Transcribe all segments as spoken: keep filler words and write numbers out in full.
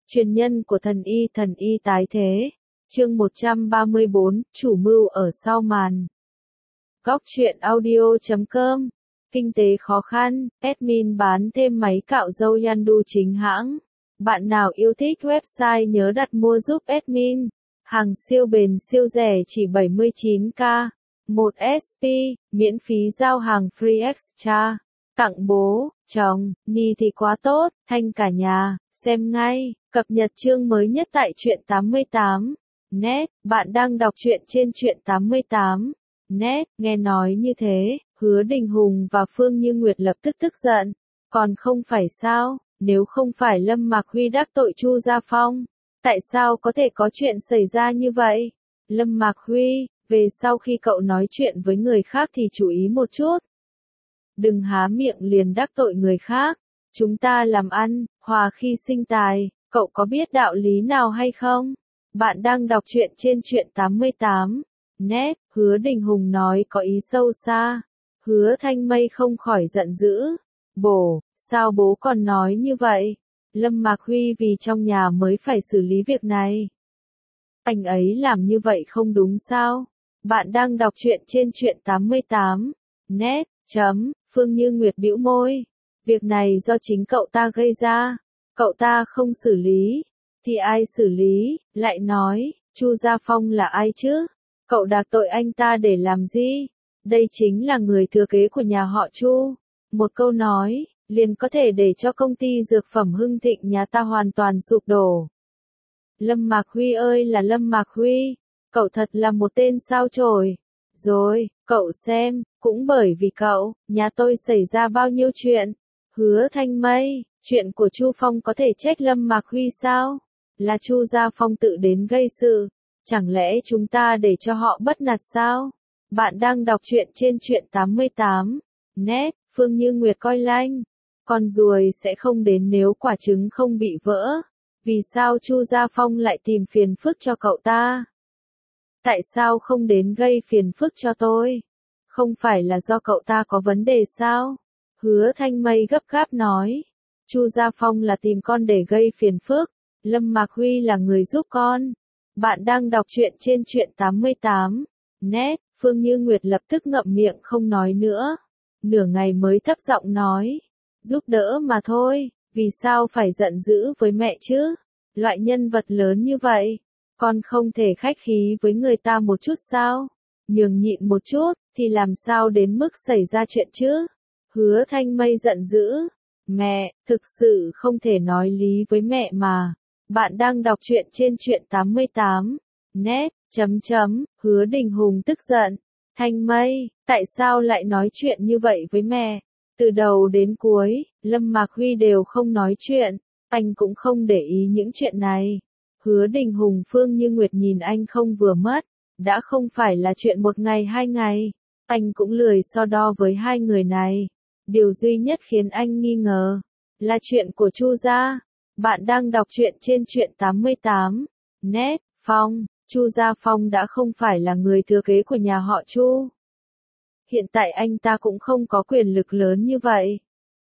Truyền nhân của thần y thần y tái thế. Chương một trăm ba mươi bốn, chủ mưu ở sau màn. Góc truyện audio chấm com. Kinh tế khó khăn, admin bán thêm máy cạo râu Yandu chính hãng. Bạn nào yêu thích website nhớ đặt mua giúp admin. Hàng siêu bền siêu rẻ chỉ bảy mươi chín k. một ét pê, miễn phí giao hàng free extra. Tặng bố, chồng, ni thì quá tốt, thanh cả nhà, xem ngay, cập nhật chương mới nhất tại truyện tám mươi tám. Net, bạn đang đọc truyện trên truyện tám mươi tám. Net, nghe nói như thế, Hứa Đình Hùng và Phương Như Nguyệt lập tức tức giận. Còn không phải sao, nếu không phải Lâm Mạc Huy đắc tội Chu Gia Phong, tại sao có thể có chuyện xảy ra như vậy? Lâm Mạc Huy, về sau khi cậu nói chuyện với người khác thì chú ý một chút. Đừng há miệng liền đắc tội người khác. Chúng ta làm ăn, hòa khi sinh tài, cậu có biết đạo lý nào hay không? Bạn đang đọc truyện trên truyện tám mươi tám. Net, Hứa Đình Hùng nói có ý sâu xa. Hứa Thanh Mây không khỏi giận dữ. Bố, sao bố còn nói như vậy? Lâm Mạc Huy vì trong nhà mới phải xử lý việc này. Anh ấy làm như vậy không đúng sao? Bạn đang đọc truyện trên truyện tám mươi tám. Net, chấm, Phương Như Nguyệt bĩu môi. Việc này do chính cậu ta gây ra. Cậu ta không xử lý. Thì ai xử lý? Lại nói, Chu Gia Phong là ai chứ? Cậu đạc tội anh ta để làm gì? Đây chính là người thừa kế của nhà họ Chu. Một câu nói, liền có thể để cho công ty dược phẩm Hưng Thịnh nhà ta hoàn toàn sụp đổ. Lâm Mạc Huy ơi là Lâm Mạc Huy, cậu thật là một tên sao chổi. Rồi, cậu xem, cũng bởi vì cậu, nhà tôi xảy ra bao nhiêu chuyện. Hứa Thanh Mây, chuyện của Chu Phong có thể trách Lâm Mạc Huy sao? Là Chu Gia Phong tự đến gây sự. Chẳng lẽ chúng ta để cho họ bất nạt sao? Bạn đang đọc truyện trên truyện tám mươi tám. Net, Phương Như Nguyệt coi lanh. Con ruồi sẽ không đến nếu quả trứng không bị vỡ. Vì sao Chu Gia Phong lại tìm phiền phức cho cậu ta? Tại sao không đến gây phiền phức cho tôi? Không phải là do cậu ta có vấn đề sao? Hứa Thanh Mây gấp gáp nói. Chu Gia Phong là tìm con để gây phiền phức. Lâm Mạc Huy là người giúp con. Bạn đang đọc truyện trên truyện tám mươi tám. Net, Phương Như Nguyệt lập tức ngậm miệng không nói nữa. Nửa ngày mới thấp giọng nói. Giúp đỡ mà thôi, vì sao phải giận dữ với mẹ chứ? Loại nhân vật lớn như vậy, con không thể khách khí với người ta một chút sao? Nhường nhịn một chút, thì làm sao đến mức xảy ra chuyện chứ? Hứa Thanh Mây giận dữ. Mẹ, thực sự không thể nói lý với mẹ mà. Bạn đang đọc truyện trên truyện tám mươi tám. Net, chấm chấm, Hứa Đình Hùng tức giận. Thanh Mây, tại sao lại nói chuyện như vậy với mẹ? Từ đầu đến cuối, Lâm Mạc Huy đều không nói chuyện. Anh cũng không để ý những chuyện này. Hứa Đình Hùng Phương Như Nguyệt nhìn anh không vừa mắt. Đã không phải là chuyện một ngày hai ngày. Anh cũng lười so đo với hai người này. Điều duy nhất khiến anh nghi ngờ là chuyện của Chu Gia. Bạn đang đọc truyện trên truyện tám mươi tám. Net, Phong, Chu Gia Phong đã không phải là người thừa kế của nhà họ Chu. Hiện tại anh ta cũng không có quyền lực lớn như vậy.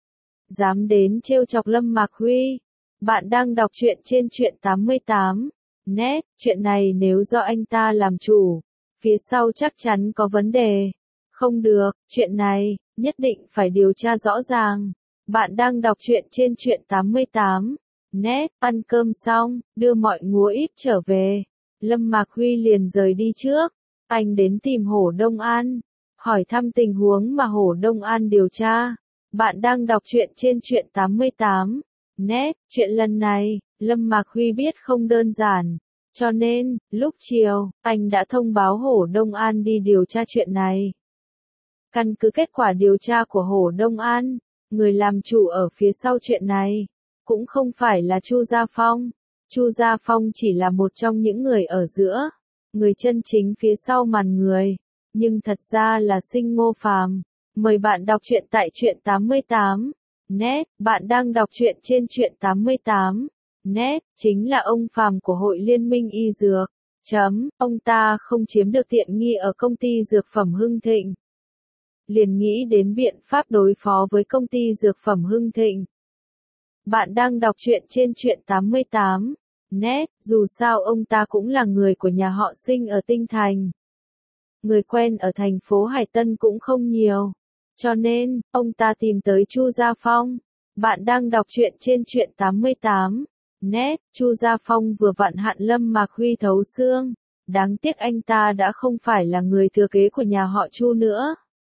Dám đến trêu chọc Lâm Mạc Huy. Bạn đang đọc truyện trên truyện tám mươi tám. Net, chuyện này nếu do anh ta làm chủ, phía sau chắc chắn có vấn đề. Không được, chuyện này, nhất định phải điều tra rõ ràng. Bạn đang đọc truyện trên truyện tám mươi tám. Net, ăn cơm xong, đưa mọi ngúa ít trở về. Lâm Mạc Huy liền rời đi trước. Anh đến tìm Hổ Đông An, hỏi thăm tình huống mà Hổ Đông An điều tra. Bạn đang đọc truyện trên truyện tám mươi tám. Net, chuyện lần này, Lâm Mạc Huy biết không đơn giản. Cho nên, lúc chiều, anh đã thông báo Hổ Đông An đi điều tra chuyện này. Căn cứ kết quả điều tra của Hổ Đông An, người làm chủ ở phía sau chuyện này cũng không phải là Chu Gia Phong. Chu Gia Phong chỉ là một trong những người ở giữa, người chân chính phía sau màn người, nhưng thật ra là Sinh Ngô Phàm. Mời bạn đọc truyện tại truyện tám mươi tám. Net, bạn đang đọc truyện trên truyện tám mươi tám. Net, chính là ông Phàm của Hội Liên minh Y Dược. Chấm, ông ta không chiếm được tiện nghi ở công ty dược phẩm Hưng Thịnh. Liền nghĩ đến biện pháp đối phó với công ty dược phẩm Hưng Thịnh. Bạn đang đọc truyện trên truyện tám mươi tám net, dù sao ông ta cũng là người của nhà họ Sinh ở Tinh Thành. Người quen ở thành phố Hải Tân cũng không nhiều. Cho nên, ông ta tìm tới Chu Gia Phong. Bạn đang đọc truyện trên truyện tám mươi tám net, Chu Gia Phong vừa vặn hạn Lâm Mạc Huy thấu xương. Đáng tiếc anh ta đã không phải là người thừa kế của nhà họ Chu nữa.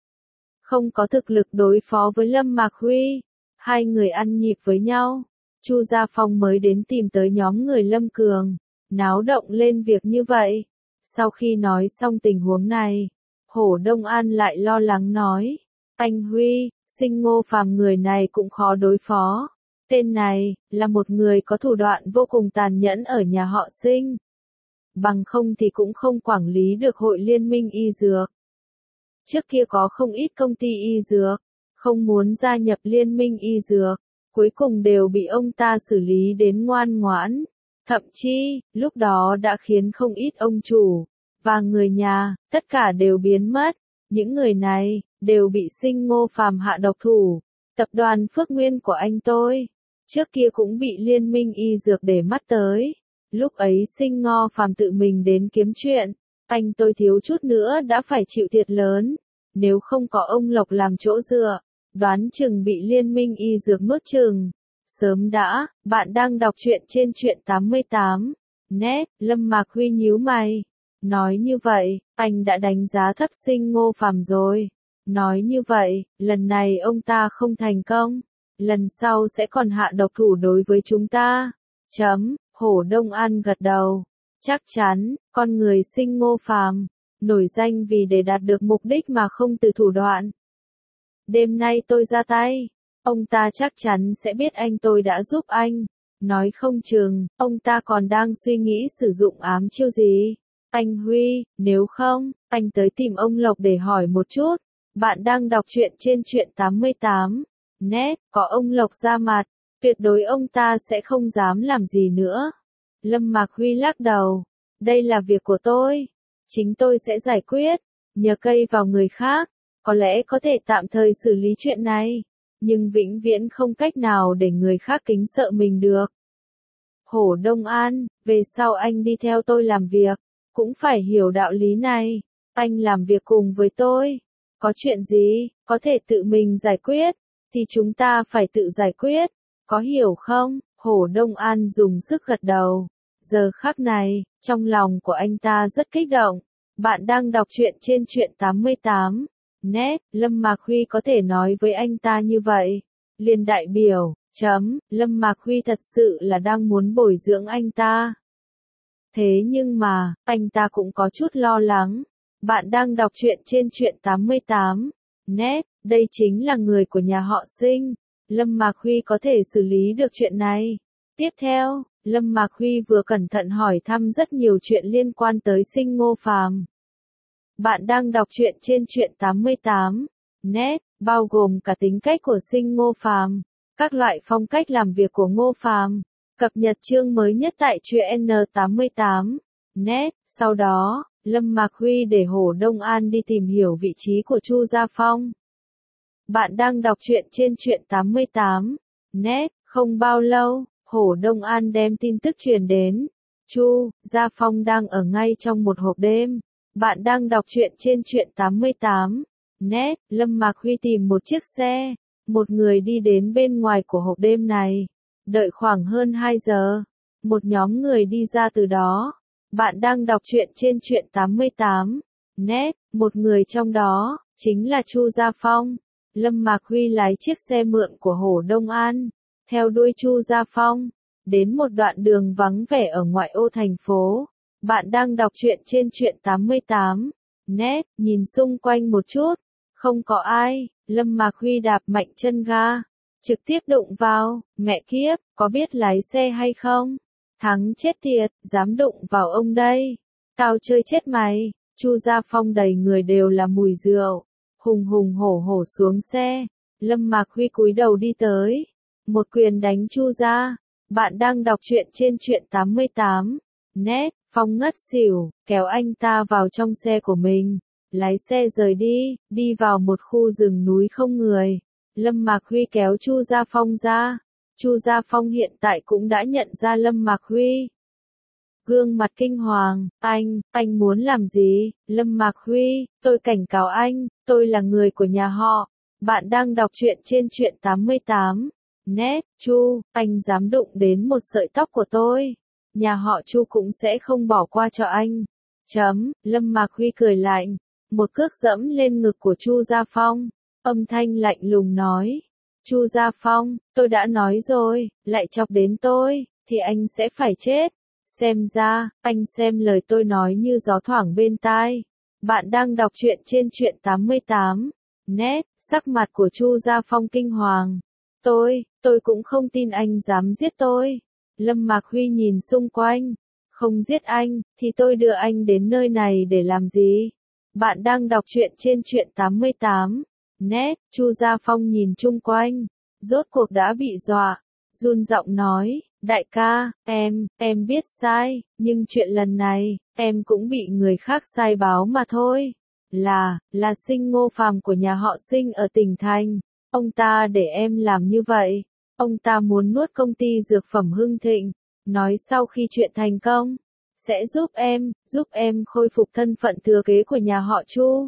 Không có thực lực đối phó với Lâm Mạc Huy. Hai người ăn nhịp với nhau. Chu Gia Phong mới đến tìm tới nhóm người Lâm Cường. Náo động lên việc như vậy. Sau khi nói xong tình huống này, Hổ Đông An lại lo lắng nói. Anh Huy, Sinh Ngô Phàm người này cũng khó đối phó. Tên này, là một người có thủ đoạn vô cùng tàn nhẫn ở nhà họ Sinh. Bằng không thì cũng không quản lý được hội liên minh y dược. Trước kia có không ít công ty y dược, không muốn gia nhập liên minh y dược, cuối cùng đều bị ông ta xử lý đến ngoan ngoãn. Thậm chí, lúc đó đã khiến không ít ông chủ, và người nhà, tất cả đều biến mất. Những người này, đều bị Sinh Ngô Phàm hạ độc thủ. Tập đoàn Phước Nguyên của anh tôi, trước kia cũng bị liên minh y dược để mắt tới. Lúc ấy Sinh Ngô Phàm tự mình đến kiếm chuyện, anh tôi thiếu chút nữa đã phải chịu thiệt lớn. Nếu không có ông Lộc làm chỗ dựa, đoán chừng bị liên minh y dược nuốt chừng. Sớm đã, bạn đang đọc truyện trên truyện tám mươi tám net, Lâm Mạc Huy nhíu mày. Nói như vậy, anh đã đánh giá thấp Sinh Ngô Phàm rồi. Nói như vậy, lần này ông ta không thành công. Lần sau sẽ còn hạ độc thủ đối với chúng ta. Chấm, Hổ Đông An gật đầu. Chắc chắn, con người Sinh Ngô Phàm nổi danh vì để đạt được mục đích mà không từ thủ đoạn. Đêm nay tôi ra tay, ông ta chắc chắn sẽ biết anh tôi đã giúp anh. Nói không chừng, ông ta còn đang suy nghĩ sử dụng ám chiêu gì. Anh Huy, nếu không, anh tới tìm ông Lộc để hỏi một chút. Bạn đang đọc truyện trên truyện tám mươi tám net, có ông Lộc ra mặt, tuyệt đối ông ta sẽ không dám làm gì nữa. Lâm Mạc Huy lắc đầu, đây là việc của tôi, chính tôi sẽ giải quyết. Nhờ cây vào người khác, có lẽ có thể tạm thời xử lý chuyện này, nhưng vĩnh viễn không cách nào để người khác kính sợ mình được. Hổ Đông An, về sau anh đi theo tôi làm việc, cũng phải hiểu đạo lý này. Anh làm việc cùng với tôi, có chuyện gì, có thể tự mình giải quyết, thì chúng ta phải tự giải quyết, có hiểu không? Hổ Đông An dùng sức gật đầu. Giờ khắc này, trong lòng của anh ta rất kích động. Bạn đang đọc truyện trên truyện tám mươi tám net, Lâm Mạc Huy có thể nói với anh ta như vậy. Liền đại biểu, chấm, Lâm Mạc Huy thật sự là đang muốn bồi dưỡng anh ta. Thế nhưng mà, anh ta cũng có chút lo lắng. Bạn đang đọc truyện trên truyện tám mươi tám net, đây chính là người của nhà họ Sinh. Lâm Mạc Huy có thể xử lý được chuyện này. Tiếp theo, Lâm Mạc Huy vừa cẩn thận hỏi thăm rất nhiều chuyện liên quan tới Sinh Ngô Phàm. Bạn đang đọc truyện trên truyện tám mươi tám net, bao gồm cả tính cách của Sinh Ngô Phàm, các loại phong cách làm việc của Ngô Phàm. Cập nhật chương mới nhất tại truyện tám mươi tám net. Sau đó, Lâm Mạc Huy để Hổ Đông An đi tìm hiểu vị trí của Chu Gia Phong. Bạn đang đọc truyện trên truyện tám mươi tám net. Không bao lâu, Hổ Đông An đem tin tức truyền đến. Chu Gia Phong đang ở ngay trong một hộp đêm. Bạn đang đọc truyện trên truyện tám mươi tám net. Lâm Mạc Huy tìm một chiếc xe, một người đi đến bên ngoài của hộp đêm này. Đợi khoảng hơn hai giờ, một nhóm người đi ra từ đó. Bạn đang đọc truyện trên truyện tám mươi tám net, một người trong đó, chính là Chu Gia Phong. Lâm Mạc Huy lái chiếc xe mượn của Hổ Đông An, theo đuôi Chu Gia Phong, đến một đoạn đường vắng vẻ ở ngoại ô thành phố. Bạn đang đọc truyện trên truyện tám mươi tám net, nhìn xung quanh một chút, không có ai. Lâm Mạc Huy đạp mạnh chân ga, trực tiếp đụng vào. Mẹ kiếp, có biết lái xe hay không? Thắng chết tiệt, dám đụng vào ông đây. Tao chơi chết mày. Chu Gia Phong đầy người đều là mùi rượu, hùng hùng hổ hổ xuống xe. Lâm Mạc Huy cúi đầu đi tới, một quyền đánh Chu Gia. Bạn đang đọc truyện trên truyện tám mươi tám net. Phong ngất xỉu, kéo anh ta vào trong xe của mình, lái xe rời đi, đi vào một khu rừng núi không người. Lâm Mạc Huy kéo Chu Gia Phong ra. Chu Gia Phong hiện tại cũng đã nhận ra Lâm Mạc Huy. Gương mặt kinh hoàng, anh, anh muốn làm gì? Lâm Mạc Huy, tôi cảnh cáo anh, tôi là người của nhà họ. Bạn đang đọc truyện trên truyện tám mươi tám. Net, Chu, anh dám đụng đến một sợi tóc của tôi. Nhà họ Chu cũng sẽ không bỏ qua cho anh. Chấm, Lâm Mạc Huy cười lạnh. Một cước dẫm lên ngực của Chu Gia Phong. Âm thanh lạnh lùng nói. Chu Gia Phong, tôi đã nói rồi, lại chọc đến tôi, thì anh sẽ phải chết. Xem ra, anh xem lời tôi nói như gió thoảng bên tai. Bạn đang đọc truyện trên truyện tám mươi tám. Net, sắc mặt của Chu Gia Phong kinh hoàng. Tôi, tôi cũng không tin anh dám giết tôi. Lâm Mạc Huy nhìn xung quanh. Không giết anh, thì tôi đưa anh đến nơi này để làm gì? Bạn đang đọc truyện trên truyện tám mươi tám. Net, Chu Gia Phong nhìn chung quanh. Rốt cuộc đã bị dọa. Run giọng nói, đại ca, em, em biết sai, nhưng chuyện lần này, em cũng bị người khác sai báo mà thôi. Là, là Sinh Ngô Phàm của nhà họ Sinh ở tỉnh thành. Ông ta để em làm như vậy. Ông ta muốn nuốt công ty dược phẩm Hưng Thịnh. Nói sau khi chuyện thành công, sẽ giúp em, giúp em khôi phục thân phận thừa kế của nhà họ Chu.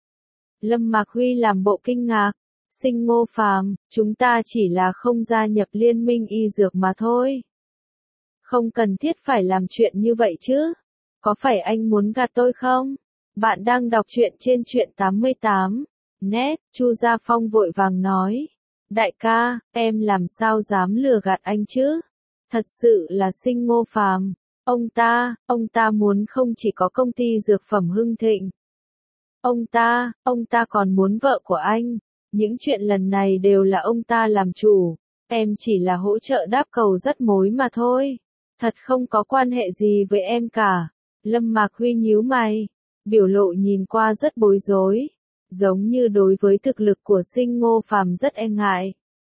Lâm Mạc Huy làm bộ kinh ngạc. Sinh Ngô Phàm, chúng ta chỉ là không gia nhập liên minh y dược mà thôi. Không cần thiết phải làm chuyện như vậy chứ. Có phải anh muốn gạt tôi không? Bạn đang đọc truyện trên truyện tám mươi tám. Net, Chu Gia Phong vội vàng nói. Đại ca, em làm sao dám lừa gạt anh chứ? Thật sự là Sinh Ngô Phàm. Ông ta, ông ta muốn không chỉ có công ty dược phẩm Hưng Thịnh. Ông ta, ông ta còn muốn vợ của anh. Những chuyện lần này đều là ông ta làm chủ. Em chỉ là hỗ trợ đáp cầu dắt mối mà thôi. Thật không có quan hệ gì với em cả. Lâm Mạc Huy nhíu mày. Biểu lộ nhìn qua rất bối rối. Giống như đối với thực lực của Sinh Ngô Phàm rất e ngại.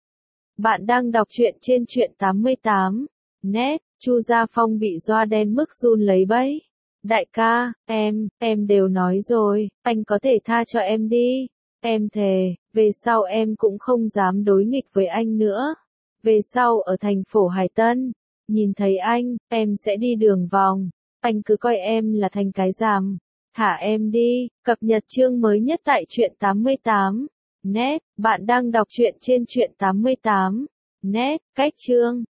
Bạn đang đọc truyện trên truyện tám mươi tám. Net, Chu Gia Phong bị doa đen mức run lấy bẫy. Đại ca, em, em đều nói rồi, anh có thể tha cho em đi. Em thề, về sau em cũng không dám đối nghịch với anh nữa. Về sau ở thành phố Hải Tân, nhìn thấy anh, em sẽ đi đường vòng. Anh cứ coi em là thành cái rằm. Thả em đi, cập nhật chương mới nhất tại truyện tám mươi tám. Net, bạn đang đọc truyện trên truyện tám mươi tám. Net, cách chương.